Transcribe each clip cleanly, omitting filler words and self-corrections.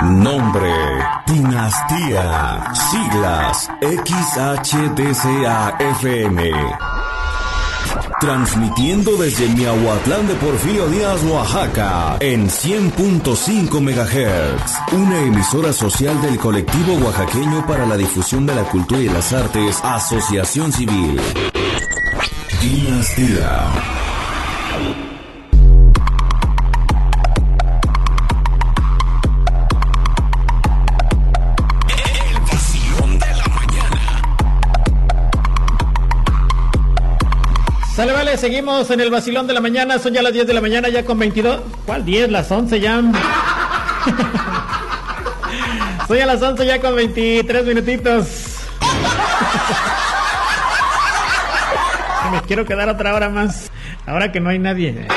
Nombre: Dinastía. Siglas: XHDCAFM. Transmitiendo desde Miahuatlán de Porfirio Díaz, Oaxaca, en 100.5 MHz. Una emisora social del colectivo oaxaqueño para la difusión de la cultura y las artes, Asociación Civil. Dinastía. Sale, vale, seguimos en el vacilón de la mañana. Son ya las 10 de la mañana, ya con 22. ¿Cuál 10? Las 11 ya. Son ya las 11 ya con 23 minutitos. Me quiero quedar otra hora más, ahora que no hay nadie.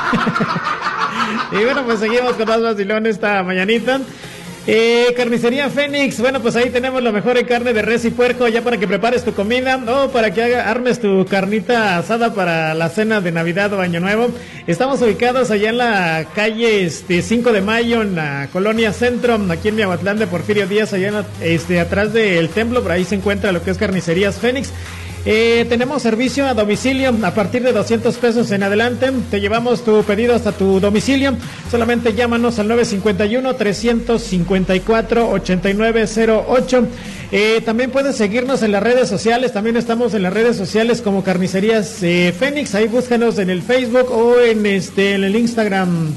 Y bueno, pues seguimos con más vacilón esta mañanita. Carnicería Fénix, bueno, pues ahí tenemos lo mejor en carne de res y puerco, ya para que prepares tu comida o para que armes tu carnita asada para la cena de Navidad o Año Nuevo. Estamos ubicados allá en la calle 5 de Mayo, en la Colonia Centro, aquí en Miahuatlán de Porfirio Díaz, allá atrás del templo, por ahí se encuentra lo que es Carnicerías Fénix. Tenemos servicio a domicilio a partir de 200 pesos en adelante. Te llevamos tu pedido hasta tu domicilio. Solamente llámanos al 951-354-8908. También puedes seguirnos en las redes sociales. También estamos en las redes sociales como Carnicerías Fénix. Ahí búscanos en el Facebook o en el Instagram.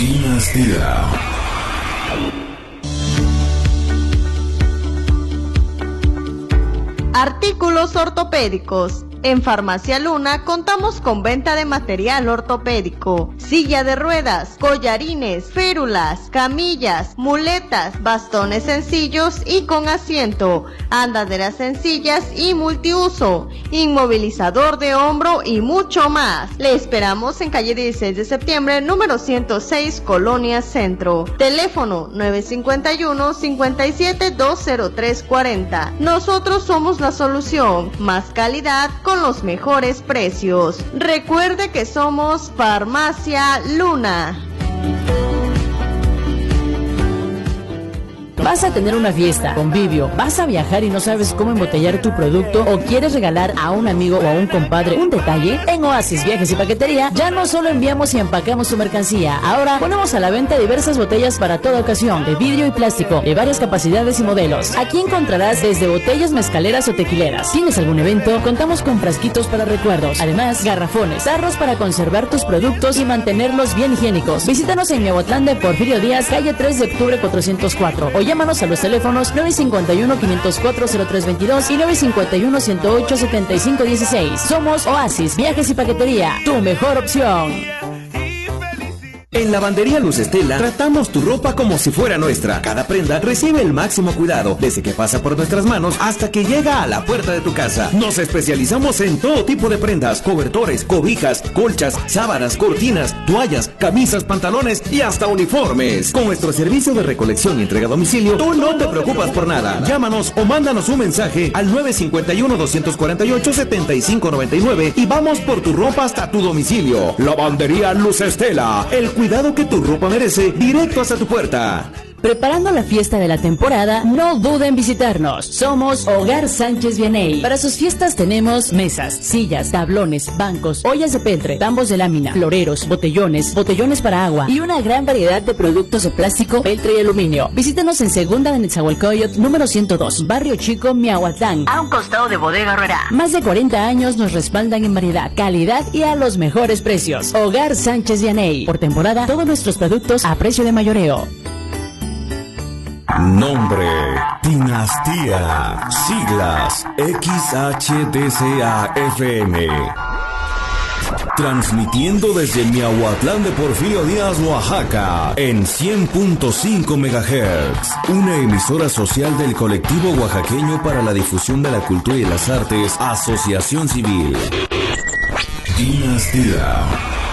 Dinastía. Artículos ortopédicos. En Farmacia Luna contamos con venta de material ortopédico, silla de ruedas, collarines, férulas, camillas, muletas, bastones sencillos y con asiento, andaderas sencillas y multiuso, inmovilizador de hombro y mucho más. Le esperamos en calle 16 de septiembre, número 106, Colonia Centro. Teléfono 951-57-20340. Nosotros somos la solución, más calidad con los mejores precios. Recuerde que somos Farmacia Luna. Vas a tener una fiesta, convivio, vas a viajar y no sabes cómo embotellar tu producto o quieres regalar a un amigo o a un compadre un detalle. En Oasis Viajes y Paquetería ya no solo enviamos y empacamos tu mercancía, ahora ponemos a la venta diversas botellas para toda ocasión, de vidrio y plástico, de varias capacidades y modelos. Aquí encontrarás desde botellas mezcaleras o tequileras. ¿Tienes algún evento? Contamos con frasquitos para recuerdos, además garrafones, tarros para conservar tus productos y mantenerlos bien higiénicos. Visítanos en Miahuatlán de Porfirio Díaz, calle 3 de octubre 404, o llámanos a los teléfonos 951-504-0322 y 951-108-7516. Somos Oasis Viajes y Paquetería, tu mejor opción. En Lavandería Luz Estela tratamos tu ropa como si fuera nuestra. Cada prenda recibe el máximo cuidado, desde que pasa por nuestras manos hasta que llega a la puerta de tu casa. Nos especializamos en todo tipo de prendas, cobertores, cobijas, colchas, sábanas, cortinas, toallas, camisas, pantalones y hasta uniformes. Con nuestro servicio de recolección y entrega a domicilio, tú no te preocupas por nada. Llámanos o mándanos un mensaje al 951-248-7599 y vamos por tu ropa hasta tu domicilio. Lavandería Luz Estela, el cuidado que tu ropa merece, directo hasta tu puerta. Preparando la fiesta de la temporada, no duden en visitarnos. Somos Hogar Sánchez Vianey. Para sus fiestas tenemos mesas, sillas, tablones, bancos, ollas de peltre, tambos de lámina, floreros, botellones, botellones para agua y una gran variedad de productos de plástico, peltre y aluminio. Visítenos en Segunda de Nezahualcóyotl, número 102, Barrio Chico, Miahuatlán, a un costado de Bodega Herrera. Más de 40 años nos respaldan en variedad, calidad y a los mejores precios. Hogar Sánchez Vianey. Por temporada, todos nuestros productos a precio de mayoreo. Nombre: Dinastía. Siglas: XHDCA-FM. Transmitiendo desde Miahuatlán de Porfirio Díaz, Oaxaca, en 100.5 MHz. Una emisora social del colectivo oaxaqueño para la difusión de la cultura y las artes, Asociación Civil. Dinastía.